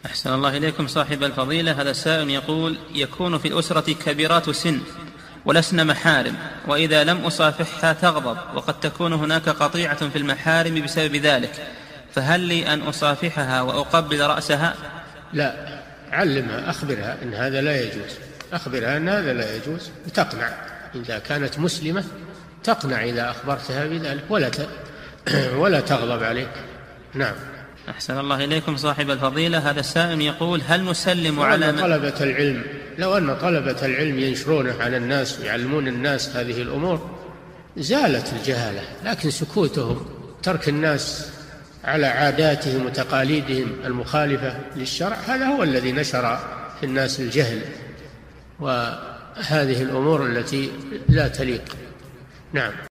أحسن الله إليكم صاحب الفضيلة. هذا السائل يقول: يكون في الأسرة كبيرات سن ولسن محارم، وإذا لم أصافحها تغضب، وقد تكون هناك قطيعة في المحارم بسبب ذلك، فهل لي أن أصافحها وأقبل رأسها؟ لا، علمها، أخبرها أن هذا لا يجوز، أخبرها أن هذا لا يجوز، وتقنع. إذا كانت مسلمة تقنع إذا أخبرتها بذلك، ولا تغضب عليك. نعم. أحسن الله إليكم صاحب الفضيلة. هذا السائل يقول: هل نسلم على طلبة العلم، لو أن طلبة العلم ينشرونه على الناس ويعلمون الناس هذه الأمور زالت الجهالة، لكن سكوتهم، ترك الناس على عاداتهم وتقاليدهم المخالفة للشرع، هذا هو الذي نشر في الناس الجهل وهذه الأمور التي لا تليق. نعم.